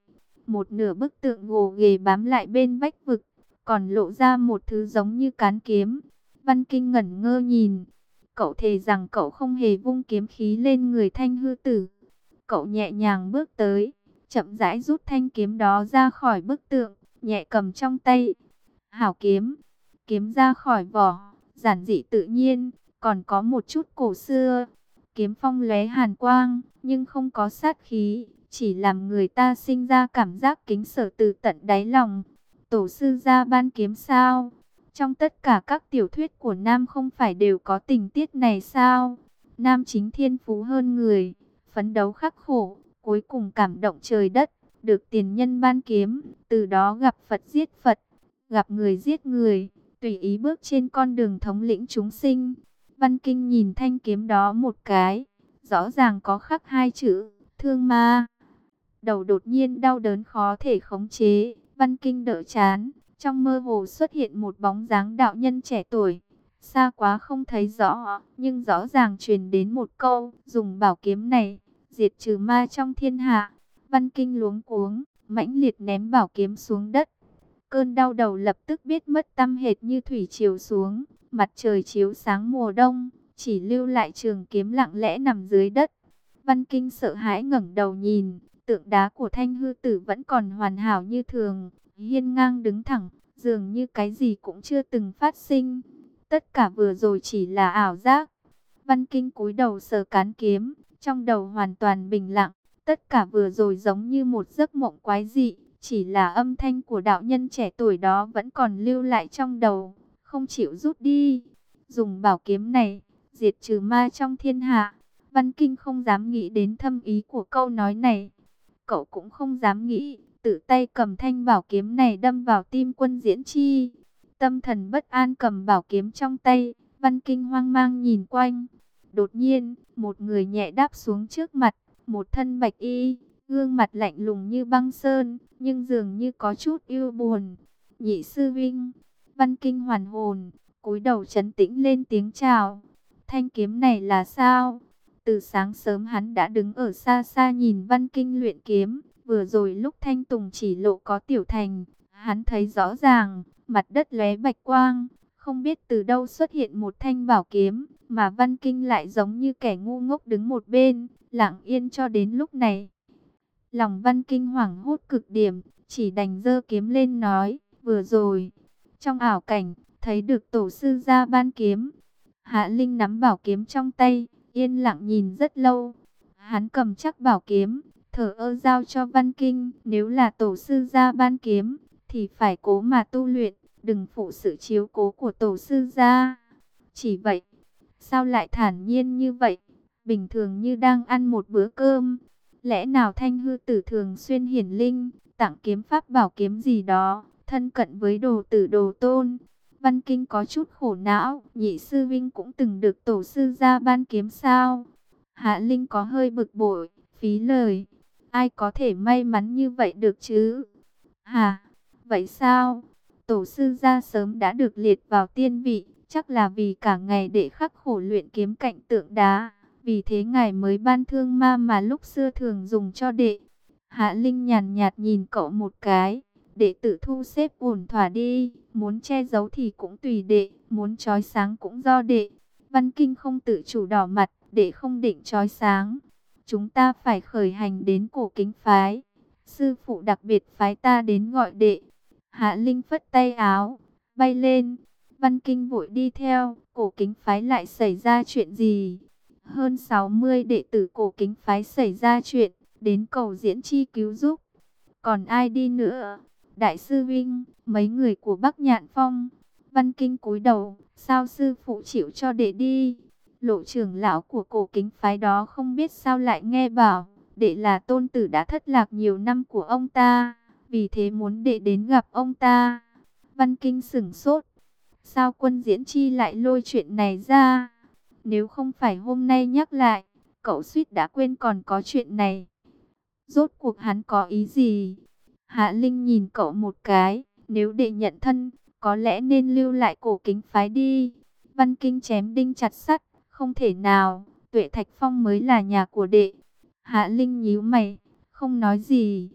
A: một nửa bức tượng gồ ghề bám lại bên vách vực, còn lộ ra một thứ giống như cán kiếm. Văn Kinh ngẩn ngơ nhìn, cậu thề rằng cậu không hề vung kiếm khí lên người Thanh Hư Tử. Cậu nhẹ nhàng bước tới, chậm rãi rút thanh kiếm đó ra khỏi bức tượng, nhẹ cầm trong tay. Hảo kiếm, kiếm ra khỏi vỏ, giản dị tự nhiên, còn có một chút cổ xưa. Kiếm phong lóe hàn quang, nhưng không có sát khí, chỉ làm người ta sinh ra cảm giác kính sợ từ tận đáy lòng. Tổ sư gia ban kiếm sao? Trong tất cả các tiểu thuyết của Nam không phải đều có tình tiết này sao? Nam chính thiên phú hơn người, phấn đấu khắc khổ, cuối cùng cảm động trời đất, được tiền nhân ban kiếm, từ đó gặp Phật giết Phật, gặp người giết người, tùy ý bước trên con đường thống lĩnh chúng sinh. Văn Kinh nhìn thanh kiếm đó một cái, rõ ràng có khắc hai chữ, thương ma. Đầu đột nhiên đau đớn khó thể khống chế, Văn Kinh đỡ chán, trong mơ hồ xuất hiện một bóng dáng đạo nhân trẻ tuổi. Xa quá không thấy rõ, nhưng rõ ràng truyền đến một câu, dùng bảo kiếm này, diệt trừ ma trong thiên hạ. Văn Kinh luống cuống, mãnh liệt ném bảo kiếm xuống đất. Cơn đau đầu lập tức biết mất tăm hệt như thủy triều xuống, mặt trời chiếu sáng mùa đông, chỉ lưu lại trường kiếm lặng lẽ nằm dưới đất. Văn Kinh sợ hãi ngẩng đầu nhìn, tượng đá của Thanh Hư Tử vẫn còn hoàn hảo như thường, hiên ngang đứng thẳng, dường như cái gì cũng chưa từng phát sinh. Tất cả vừa rồi chỉ là ảo giác. Văn Kinh cúi đầu sờ cán kiếm, trong đầu hoàn toàn bình lặng. Tất cả vừa rồi giống như một giấc mộng quái dị, chỉ là âm thanh của đạo nhân trẻ tuổi đó vẫn còn lưu lại trong đầu, không chịu rút đi. Dùng bảo kiếm này, diệt trừ ma trong thiên hạ. Văn Kinh không dám nghĩ đến thâm ý của câu nói này. Cậu cũng không dám nghĩ, tự tay cầm thanh bảo kiếm này đâm vào tim Quân Diễn Chi. Tâm thần bất an cầm bảo kiếm trong tay, Văn Kinh hoang mang nhìn quanh. Đột nhiên, một người nhẹ đáp xuống trước mặt, một thân bạch y, gương mặt lạnh lùng như băng sơn, nhưng dường như có chút ưu buồn. Nhị sư vinh. Văn Kinh hoàn hồn, cúi đầu trấn tĩnh lên tiếng chào. Thanh kiếm này là sao? Từ sáng sớm hắn đã đứng ở xa xa nhìn Văn Kinh luyện kiếm. Vừa rồi lúc Thanh Tùng chỉ lộ có tiểu thành, hắn thấy rõ ràng, mặt đất lóe bạch quang. Không biết từ đâu xuất hiện một thanh bảo kiếm, mà Văn Kinh lại giống như kẻ ngu ngốc đứng một bên, lặng yên cho đến lúc này. Lòng Văn Kinh hoảng hốt cực điểm, chỉ đành giơ kiếm lên nói, vừa rồi, trong ảo cảnh, thấy được tổ sư gia ban kiếm. Hạ Linh nắm bảo kiếm trong tay, yên lặng nhìn rất lâu. Hắn cầm chắc bảo kiếm, thở ơ giao cho Văn Kinh. Nếu là tổ sư gia ban kiếm, thì phải cố mà tu luyện, đừng phụ sự chiếu cố của tổ sư gia. Chỉ vậy, sao lại thản nhiên như vậy? Bình thường như đang ăn một bữa cơm. Lẽ nào Thanh Hư Tử thường xuyên hiển linh, tặng kiếm pháp bảo kiếm gì đó, thân cận với đồ tử đồ tôn? Văn Kinh có chút khổ não, nhị sư vinh cũng từng được tổ sư gia ban kiếm sao? Hạ Linh có hơi bực bội, phí lời. Ai có thể may mắn như vậy được chứ? Hả? Vậy sao? Tổ sư gia sớm đã được liệt vào tiên vị, chắc là vì cả ngày để khắc khổ luyện kiếm cạnh tượng đá. Vì thế ngài mới ban thương ma mà lúc xưa thường dùng cho đệ. Hạ Linh nhàn nhạt nhìn cậu một cái. Đệ tử thu xếp ổn thỏa đi. Muốn che giấu thì cũng tùy đệ. Muốn chói sáng cũng do đệ. Văn Kinh không tự chủ đỏ mặt. Đệ không định chói sáng. Chúng ta phải khởi hành đến Cổ Kính phái. Sư phụ đặc biệt phái ta đến gọi đệ. Hạ Linh phất tay áo, bay lên. Văn Kinh vội đi theo. Cổ Kính phái lại xảy ra chuyện gì? Hơn sáu mươi đệ tử Cổ Kính phái xảy ra chuyện, đến cầu Diễn Chi cứu giúp. Còn ai đi nữa? Đại sư Vinh, mấy người của Bắc Nhạn Phong. Văn Kinh cúi đầu, sao sư phụ chịu cho đệ đi? Lộ trưởng lão của Cổ Kính phái đó không biết sao lại nghe bảo, đệ là tôn tử đã thất lạc nhiều năm của ông ta, vì thế muốn đệ đến gặp ông ta. Văn Kinh sửng sốt, sao Quân Diễn Chi lại lôi chuyện này ra? Nếu không phải hôm nay nhắc lại, cậu suýt đã quên còn có chuyện này. Rốt cuộc hắn có ý gì? Hạ Linh nhìn cậu một cái, nếu đệ nhận thân, có lẽ nên lưu lại Cổ Kính phái đi. Văn Kinh chém đinh chặt sắt, không thể nào, Tuệ Thạch Phong mới là nhà của đệ. Hạ Linh nhíu mày, không nói gì.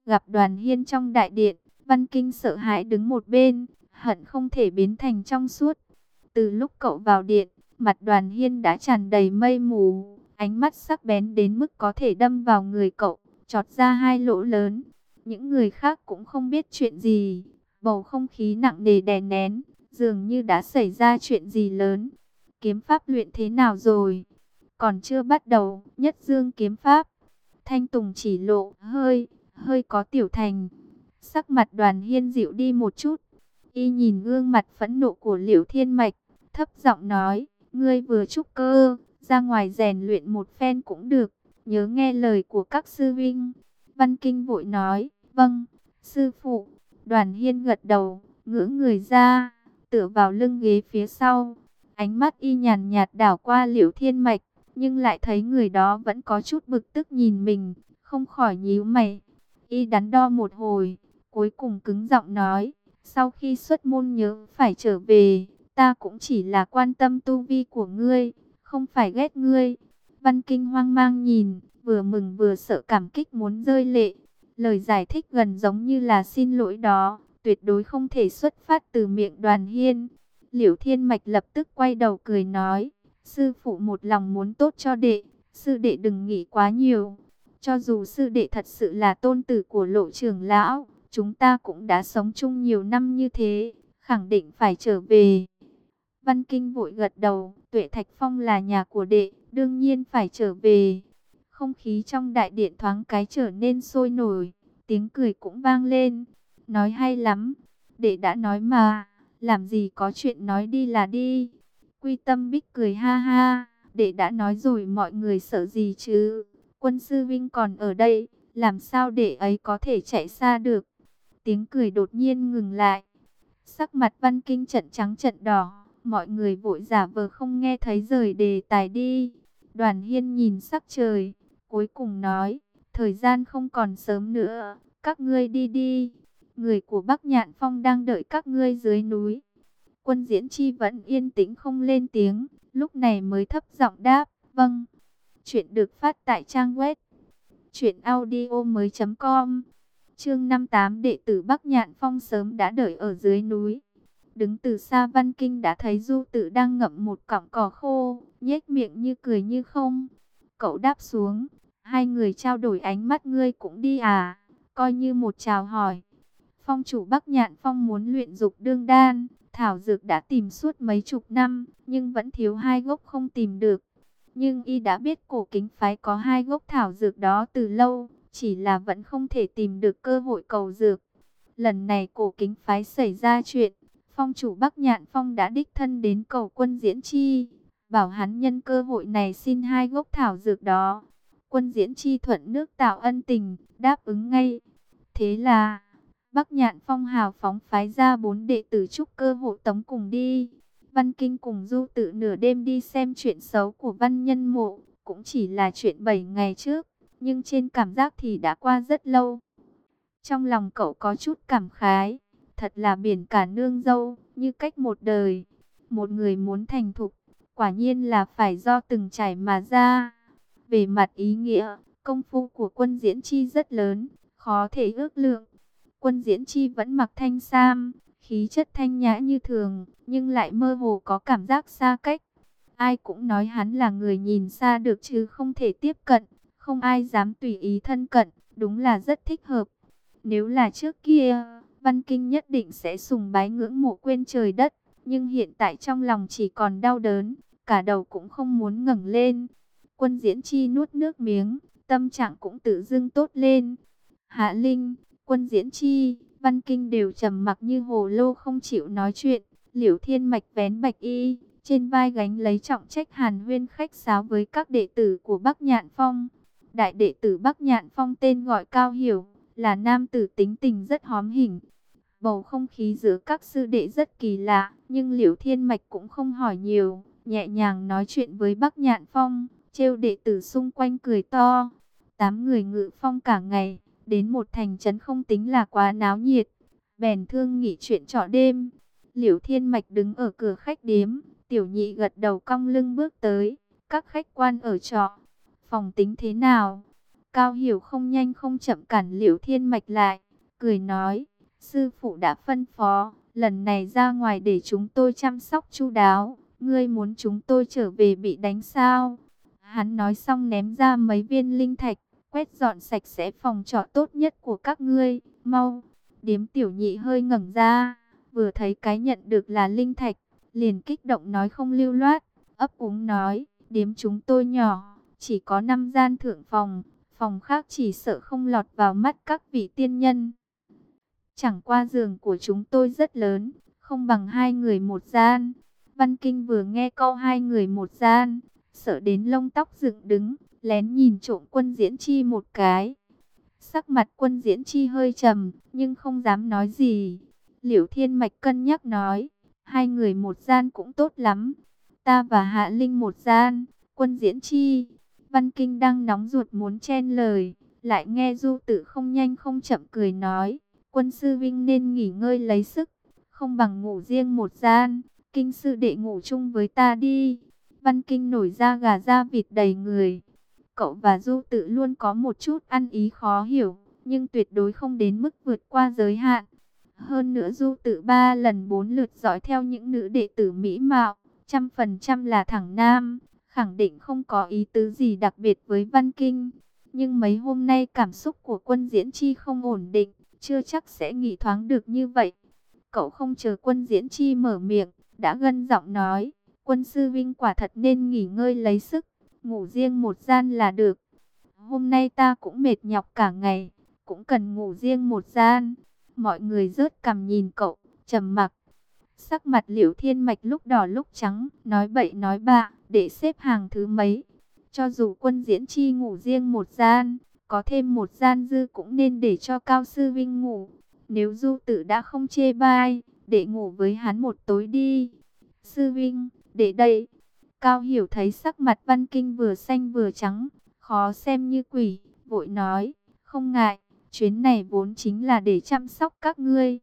A: Gặp Đoàn Hiên trong đại điện, Văn Kinh sợ hãi đứng một bên, hận không thể biến thành trong suốt. Từ lúc cậu vào điện, mặt Đoàn Hiên đã tràn đầy mây mù, ánh mắt sắc bén đến mức có thể đâm vào người cậu, chọt ra hai lỗ lớn. Những người khác cũng không biết chuyện gì, bầu không khí nặng nề đè nén, dường như đã xảy ra chuyện gì lớn. Kiếm pháp luyện thế nào rồi? Còn chưa bắt đầu, Nhất Dương kiếm pháp. Thanh Tùng chỉ lộ, hơi, hơi có tiểu thành. Sắc mặt Đoàn Hiên dịu đi một chút. Y nhìn gương mặt phẫn nộ của Liễu Thiên Mạch, thấp giọng nói, ngươi vừa trúc cơ, ra ngoài rèn luyện một phen cũng được, nhớ nghe lời của các sư vinh. Văn Kinh vội nói, vâng, sư phụ. Đoàn Hiên gật đầu, ngửa người ra, tựa vào lưng ghế phía sau. Ánh mắt y nhàn nhạt đảo qua Liễu Thiên Mạch, nhưng lại thấy người đó vẫn có chút bực tức nhìn mình, không khỏi nhíu mày. Y đắn đo một hồi, cuối cùng cứng giọng nói, sau khi xuất môn nhớ phải trở về, ta cũng chỉ là quan tâm tu vi của ngươi, không phải ghét ngươi. Văn Kinh hoang mang nhìn, vừa mừng vừa sợ cảm kích muốn rơi lệ. Lời giải thích gần giống như là xin lỗi đó, tuyệt đối không thể xuất phát từ miệng Đoàn Hiên. Liễu Thiên Mạch lập tức quay đầu cười nói, sư phụ một lòng muốn tốt cho đệ, sư đệ đừng nghĩ quá nhiều. Cho dù sư đệ thật sự là tôn tử của Lộ trưởng lão, chúng ta cũng đã sống chung nhiều năm như thế, khẳng định phải trở về. Văn Kinh vội gật đầu, Tuệ Thạch Phong là nhà của đệ, đương nhiên phải trở về. Không khí trong đại điện thoáng cái trở nên sôi nổi, tiếng cười cũng vang lên. Nói hay lắm, đệ đã nói mà, làm gì có chuyện nói đi là đi. Quy Tâm Bích cười ha ha, đệ đã nói rồi mọi người sợ gì chứ. Quân sư Vinh còn ở đây, làm sao đệ ấy có thể chạy xa được. Tiếng cười đột nhiên ngừng lại. Sắc mặt Văn Kinh trận trắng trận đỏ, mọi người vội giả vờ không nghe thấy rời đề tài đi. Đoàn Hiên nhìn sắc trời, cuối cùng nói, thời gian không còn sớm nữa, các ngươi đi đi. Người của Bắc Nhạn Phong đang đợi các ngươi dưới núi. Quân Diễn Chi vẫn yên tĩnh không lên tiếng, lúc này mới thấp giọng đáp, vâng. Chuyện được phát tại trang web truyện audio mới chấm com. Chương năm mươi tám, đệ tử Bắc Nhạn Phong sớm đã đợi ở dưới núi. Đứng từ xa Văn Kinh đã thấy Du Tự đang ngậm một cọng cỏ khô, nhếch miệng như cười như không. Cậu đáp xuống, hai người trao đổi ánh mắt, ngươi cũng đi à, coi như một chào hỏi. Phong chủ Bắc Nhạn Phong muốn luyện dục đương đan, thảo dược đã tìm suốt mấy chục năm, nhưng vẫn thiếu hai gốc không tìm được. Nhưng y đã biết Cổ Kính phái có hai gốc thảo dược đó từ lâu, chỉ là vẫn không thể tìm được cơ hội cầu dược. Lần này Cổ Kính phái xảy ra chuyện, phong chủ Bắc Nhạn Phong đã đích thân đến cầu Quân Diễn Chi, bảo hắn nhân cơ hội này xin hai gốc thảo dược đó. Quân Diễn Chi thuận nước tạo ân tình, đáp ứng ngay. Thế là Bắc Nhạn Phong hào phóng phái ra bốn đệ tử trúc cơ hộ tống cùng đi. Văn Kinh cùng Du Tự nửa đêm đi xem chuyện xấu của Văn Nhân Mộ, cũng chỉ là chuyện bảy ngày trước, nhưng trên cảm giác thì đã qua rất lâu. Trong lòng cậu có chút cảm khái, thật là biển cả nương dâu, như cách một đời. Một người muốn thành thục, quả nhiên là phải do từng trải mà ra. Về mặt ý nghĩa, công phu của Quân Diễn Chi rất lớn, khó thể ước lượng. Quân Diễn Chi vẫn mặc thanh sam, khí chất thanh nhã như thường, nhưng lại mơ hồ có cảm giác xa cách. Ai cũng nói hắn là người nhìn xa được chứ không thể tiếp cận, không ai dám tùy ý thân cận, đúng là rất thích hợp. Nếu là trước kia, Văn Kinh nhất định sẽ sùng bái ngưỡng mộ quên trời đất, nhưng hiện tại trong lòng chỉ còn đau đớn, cả đầu cũng không muốn ngẩng lên. Quân Diễn Chi nuốt nước miếng, tâm trạng cũng tự dưng tốt lên. Hạ Linh, Quân Diễn Chi, Văn Kinh đều trầm mặc như hồ lô không chịu nói chuyện. Liễu Thiên Mạch vén bạch y, trên vai gánh lấy trọng trách hàn huyên khách sáo với các đệ tử của Bắc Nhạn Phong. Đại đệ tử Bắc Nhạn Phong tên gọi Cao Hiểu, là nam tử tính tình rất hóm hỉnh. Bầu không khí giữa các sư đệ rất kỳ lạ, nhưng Liễu Thiên Mạch cũng không hỏi nhiều, nhẹ nhàng nói chuyện với Bắc Nhạn Phong, trêu đệ tử xung quanh cười to. Tám người ngự phong cả ngày, đến một thành trấn không tính là quá náo nhiệt, bèn thương nghỉ chuyện trọ đêm. Liễu Thiên Mạch đứng ở cửa khách điếm, Tiểu Nhị gật đầu cong lưng bước tới. Các khách quan ở trọ, phòng tính thế nào? Cao Hiểu không nhanh không chậm cản Liễu Thiên Mạch lại, cười nói, sư phụ đã phân phó, lần này ra ngoài để chúng tôi chăm sóc chu đáo, ngươi muốn chúng tôi trở về bị đánh sao? Hắn nói xong ném ra mấy viên linh thạch, quét dọn sạch sẽ phòng trọ tốt nhất của các ngươi, mau. Điếm Tiểu Nhị hơi ngẩng ra, vừa thấy cái nhận được là linh thạch, liền kích động nói không lưu loát, ấp úng nói, điếm chúng tôi nhỏ, chỉ có năm gian thượng phòng, phòng khác chỉ sợ không lọt vào mắt các vị tiên nhân. Chẳng qua giường của chúng tôi rất lớn, không bằng hai người một gian. Văn Kinh vừa nghe câu hai người một gian, sợ đến lông tóc dựng đứng, lén nhìn trộm Quân Diễn Chi một cái. Sắc mặt Quân Diễn Chi hơi trầm, nhưng không dám nói gì. Liễu Thiên Mạch cân nhắc nói, hai người một gian cũng tốt lắm. Ta và Hạ Linh một gian, Quân Diễn Chi. Văn Kinh đang nóng ruột muốn chen lời, lại nghe Du Tử không nhanh không chậm cười nói, Quân sư vinh nên nghỉ ngơi lấy sức, không bằng ngủ riêng một gian, Kinh sư đệ ngủ chung với ta đi. Văn Kinh nổi da gà da vịt đầy người. Cậu và Du Tử luôn có một chút ăn ý khó hiểu, nhưng tuyệt đối không đến mức vượt qua giới hạn. Hơn nữa Du Tử ba lần bốn lượt dõi theo những nữ đệ tử mỹ mạo, trăm phần trăm là thẳng nam, khẳng định không có ý tứ gì đặc biệt với Văn Kinh. Nhưng mấy hôm nay cảm xúc của Quân Diễn Chi không ổn định, chưa chắc sẽ nghĩ thoáng được như vậy. Cậu không chờ Quân Diễn Chi mở miệng, đã gân giọng nói, Quân sư vinh quả thật nên nghỉ ngơi lấy sức, ngủ riêng một gian là được. Hôm nay ta cũng mệt nhọc cả ngày, cũng cần ngủ riêng một gian. Mọi người rớt cằm nhìn cậu, trầm mặc. Sắc mặt Liễu Thiên Mạch lúc đỏ lúc trắng, nói bậy nói bạ, để xếp hàng thứ mấy. Cho dù Quân Diễn Chi ngủ riêng một gian, có thêm một gian dư cũng nên để cho Cao sư vinh ngủ. Nếu Du Tử đã không chê bai, để ngủ với hắn một tối đi. Sư vinh, để đây. Cao Hiểu thấy sắc mặt Văn Kinh vừa xanh vừa trắng, khó xem như quỷ, vội nói, không ngại, chuyến này vốn chính là để chăm sóc các ngươi.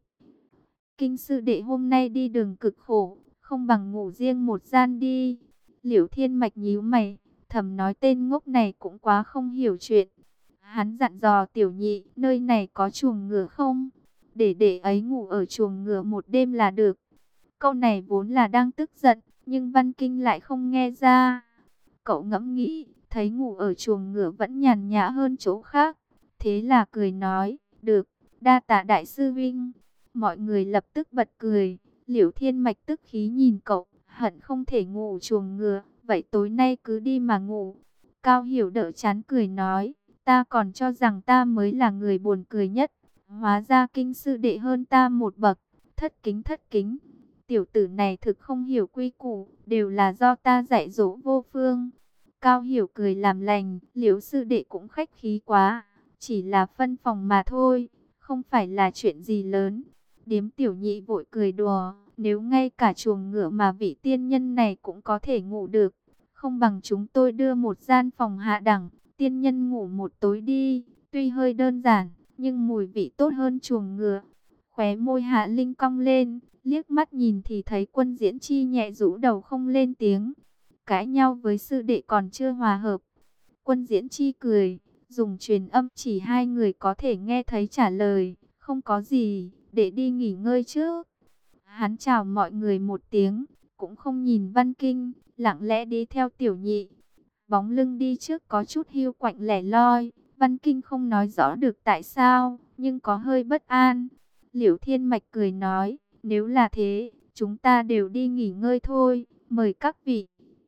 A: Kinh sư đệ hôm nay đi đường cực khổ, không bằng ngủ riêng một gian đi. Liễu Thiên Mạch nhíu mày, thầm nói tên ngốc này cũng quá không hiểu chuyện. Hắn dặn dò Tiểu Nhị, nơi này có chuồng ngựa không? Để để ấy ngủ ở chuồng ngựa một đêm là được. Câu này vốn là đang tức giận, nhưng Văn Kinh lại không nghe ra. Cậu ngẫm nghĩ, thấy ngủ ở chuồng ngựa vẫn nhàn nhã hơn chỗ khác. Thế là cười nói, được, đa tạ đại sư vinh. Mọi người lập tức bật cười. Liễu Thiên Mạch tức khí nhìn cậu, hận không thể ngủ chuồng ngựa. Vậy tối nay cứ đi mà ngủ. Cao Hiểu đỡ chán cười nói, ta còn cho rằng ta mới là người buồn cười nhất. Hóa ra Kinh sư đệ hơn ta một bậc. Thất kính thất kính. Tiểu tử này thực không hiểu quy củ, đều là do ta dạy dỗ vô phương. Cao Hiểu cười làm lành, Liễu sư đệ cũng khách khí quá, chỉ là phân phòng mà thôi, không phải là chuyện gì lớn. Điếm Tiểu Nhị vội cười đùa, nếu ngay cả chuồng ngựa mà vị tiên nhân này cũng có thể ngủ được, không bằng chúng tôi đưa một gian phòng hạ đẳng, tiên nhân ngủ một tối đi, tuy hơi đơn giản, nhưng mùi vị tốt hơn chuồng ngựa. Khóe môi Hạ Linh cong lên, liếc mắt nhìn thì thấy Quân Diễn Chi nhẹ rũ đầu không lên tiếng. Cãi nhau với sư đệ còn chưa hòa hợp. Quân Diễn Chi cười, dùng truyền âm chỉ hai người có thể nghe thấy trả lời, không có gì, để đi nghỉ ngơi trước. Hắn chào mọi người một tiếng, cũng không nhìn Văn Kinh, lặng lẽ đi theo Tiểu Nhị. Bóng lưng đi trước có chút hiu quạnh lẻ loi, Văn Kinh không nói rõ được tại sao, nhưng có hơi bất an. Liễu Thiên Mạch cười nói, nếu là thế, chúng ta đều đi nghỉ ngơi thôi, mời các vị.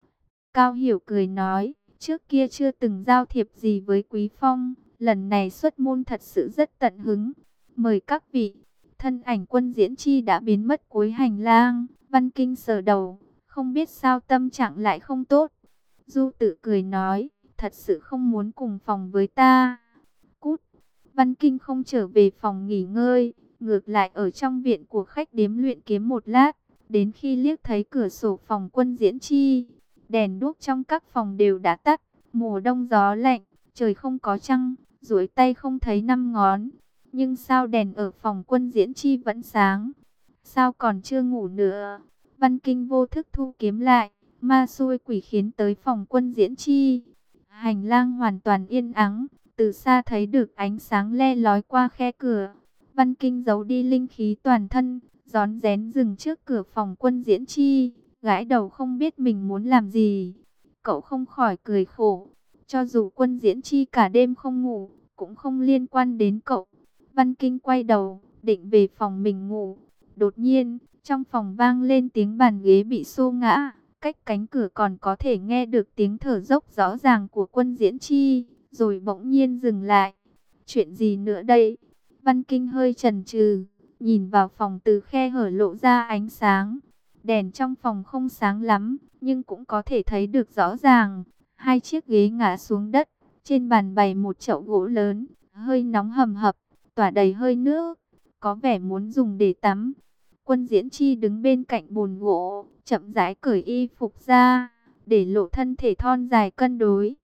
A: Cao Hiểu cười nói, trước kia chưa từng giao thiệp gì với Quý Phong, lần này xuất môn thật sự rất tận hứng. Mời các vị. Thân ảnh Quân Diễn Chi đã biến mất cuối hành lang, Văn Kinh sờ đầu, không biết sao tâm trạng lại không tốt. Du Tử cười nói, thật sự không muốn cùng phòng với ta. Cút. Văn Kinh không trở về phòng nghỉ ngơi, ngược lại ở trong viện của khách điếm luyện kiếm một lát, đến khi liếc thấy cửa sổ phòng Quân Diễn Chi, đèn đuốc trong các phòng đều đã tắt, mùa đông gió lạnh, trời không có trăng, duỗi tay không thấy năm ngón, nhưng sao đèn ở phòng Quân Diễn Chi vẫn sáng? Sao còn chưa ngủ nữa? Văn Kinh vô thức thu kiếm lại, ma xui quỷ khiến tới phòng Quân Diễn Chi. Hành lang hoàn toàn yên ắng, từ xa thấy được ánh sáng le lói qua khe cửa. Văn Kinh giấu đi linh khí toàn thân, rón rén dừng trước cửa phòng Quân Diễn Chi, gãi đầu không biết mình muốn làm gì. Cậu không khỏi cười khổ, cho dù Quân Diễn Chi cả đêm không ngủ, cũng không liên quan đến cậu. Văn Kinh quay đầu, định về phòng mình ngủ. Đột nhiên, trong phòng vang lên tiếng bàn ghế bị xô ngã, cách cánh cửa còn có thể nghe được tiếng thở dốc rõ ràng của Quân Diễn Chi, rồi bỗng nhiên dừng lại. Chuyện gì nữa đây? Văn Kinh hơi chần chừ, nhìn vào phòng từ khe hở lộ ra ánh sáng. Đèn trong phòng không sáng lắm, nhưng cũng có thể thấy được rõ ràng. Hai chiếc ghế ngã xuống đất, trên bàn bày một chậu gỗ lớn, hơi nóng hầm hập, tỏa đầy hơi nước, có vẻ muốn dùng để tắm. Quân Diễn Chi đứng bên cạnh bồn gỗ, chậm rãi cởi y phục ra, để lộ thân thể thon dài cân đối.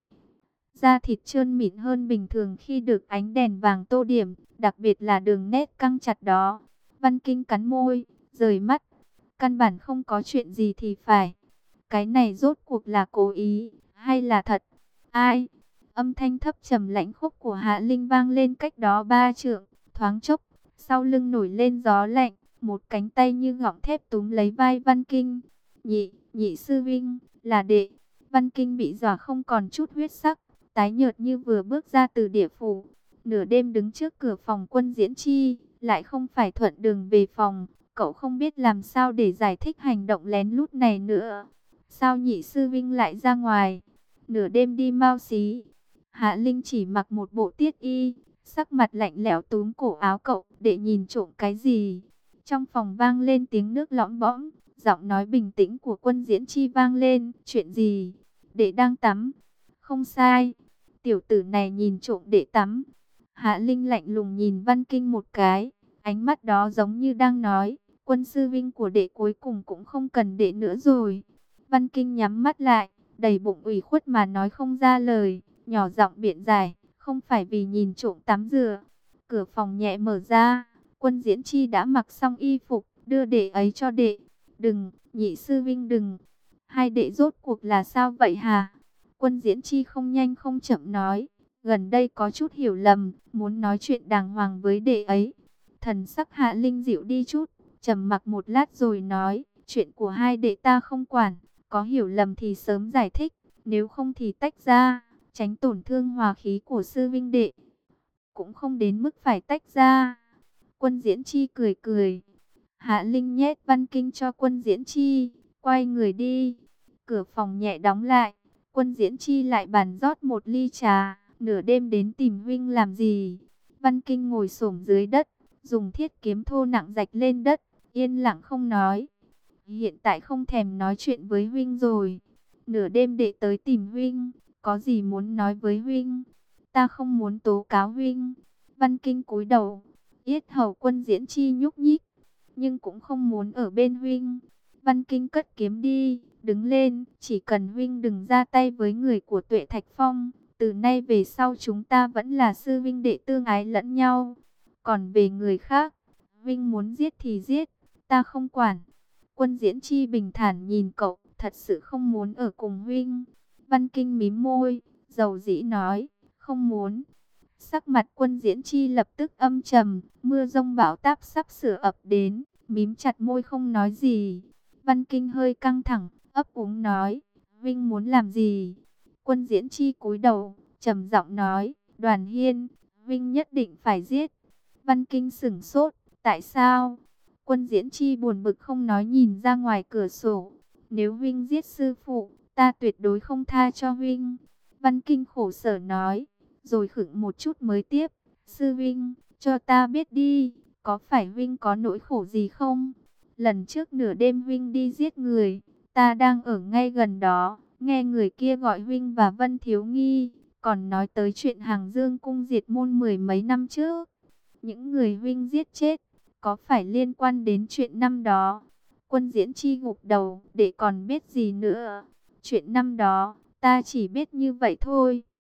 A: Da thịt trơn mịn hơn bình thường khi được ánh đèn vàng tô điểm, đặc biệt là đường nét căng chặt đó. Văn Kinh cắn môi, rời mắt. Căn bản không có chuyện gì thì phải. Cái này rốt cuộc là cố ý, hay là thật? Ai? Âm thanh thấp trầm lãnh khốc của Hạ Linh vang lên cách đó ba trượng, thoáng chốc, sau lưng nổi lên gió lạnh, một cánh tay như gọng thép túm lấy vai Văn Kinh. Nhị, nhị sư vinh, là đệ. Văn Kinh bị dọa không còn chút huyết sắc, tái nhợt như vừa bước ra từ địa phủ. Nửa đêm đứng trước cửa phòng Quân Diễn Chi, lại không phải thuận đường về phòng. Cậu không biết làm sao để giải thích hành động lén lút này nữa. Sao nhị sư vinh lại ra ngoài? Nửa đêm đi mau xí. Hạ Linh chỉ mặc một bộ tiết y, sắc mặt lạnh lẽo túm cổ áo cậu, để nhìn trộm cái gì. Trong phòng vang lên tiếng nước lõm bõm, giọng nói bình tĩnh của Quân Diễn Chi vang lên. Chuyện gì? Đệ đang tắm. Không sai, tiểu tử này nhìn trộm đệ tắm. Hạ Linh lạnh lùng nhìn Văn Kinh một cái, ánh mắt đó giống như đang nói, Quân sư vinh của đệ cuối cùng cũng không cần đệ nữa rồi. Văn Kinh nhắm mắt lại, đầy bụng ủy khuất mà nói không ra lời, nhỏ giọng biện giải, không phải vì nhìn trộm tắm rửa. Cửa phòng nhẹ mở ra, Quân Diễn Chi đã mặc xong y phục, đưa đệ ấy cho đệ. Đừng, nhị sư vinh đừng. Hai đệ rốt cuộc là sao vậy hả? Quân Diễn Chi không nhanh không chậm nói, gần đây có chút hiểu lầm, muốn nói chuyện đàng hoàng với đệ ấy. Thần sắc Hạ Linh dịu đi chút, trầm mặc một lát rồi nói, chuyện của hai đệ ta không quản, có hiểu lầm thì sớm giải thích, nếu không thì tách ra, tránh tổn thương hòa khí của sư vinh đệ. Cũng không đến mức phải tách ra. Quân Diễn Chi cười cười. Hạ Linh nhét Văn Kinh cho Quân Diễn Chi, quay người đi. Cửa phòng nhẹ đóng lại. Quân Diễn Chi lại bàn rót một ly trà, nửa đêm đến tìm huynh làm gì? Văn Kinh ngồi xổm dưới đất, dùng thiết kiếm thô nặng rạch lên đất, yên lặng không nói. Hiện tại không thèm nói chuyện với huynh rồi. Nửa đêm đệ tới tìm huynh, có gì muốn nói với huynh? Ta không muốn tố cáo huynh. Văn Kinh cúi đầu, yết hầu Quân Diễn Chi nhúc nhích, nhưng cũng không muốn ở bên huynh. Văn Kinh cất kiếm đi, đứng lên, chỉ cần huynh đừng ra tay với người của Tuệ Thạch Phong, từ nay về sau chúng ta vẫn là sư vinh đệ tương ái lẫn nhau. Còn về người khác, huynh muốn giết thì giết, ta không quản. Quân Diễn Chi bình thản nhìn cậu, thật sự không muốn ở cùng huynh. Văn Kinh mím môi, dầu dĩ nói, không muốn. Sắc mặt Quân Diễn Chi lập tức âm trầm, mưa rông bão táp sắp sửa ập đến, mím chặt môi không nói gì. Văn Kinh hơi căng thẳng, ấp úng nói, huynh muốn làm gì? Quân Diễn Chi cúi đầu, trầm giọng nói, Đoàn Hiên, huynh nhất định phải giết. Văn Kinh sửng sốt, tại sao? Quân Diễn Chi buồn bực không nói nhìn ra ngoài cửa sổ. Nếu huynh giết sư phụ, ta tuyệt đối không tha cho huynh. Văn Kinh khổ sở nói, rồi khựng một chút mới tiếp. Sư huynh, cho ta biết đi, có phải huynh có nỗi khổ gì không? Lần trước nửa đêm huynh đi giết người, ta đang ở ngay gần đó, nghe người kia gọi huynh và Vân Thiếu Nghi, còn nói tới chuyện Hàng Dương cung diệt môn mười mấy năm trước. Những người huynh giết chết, có phải liên quan đến chuyện năm đó? Quân Diễn Chi gục đầu, để còn biết gì nữa? Chuyện năm đó, ta chỉ biết như vậy thôi.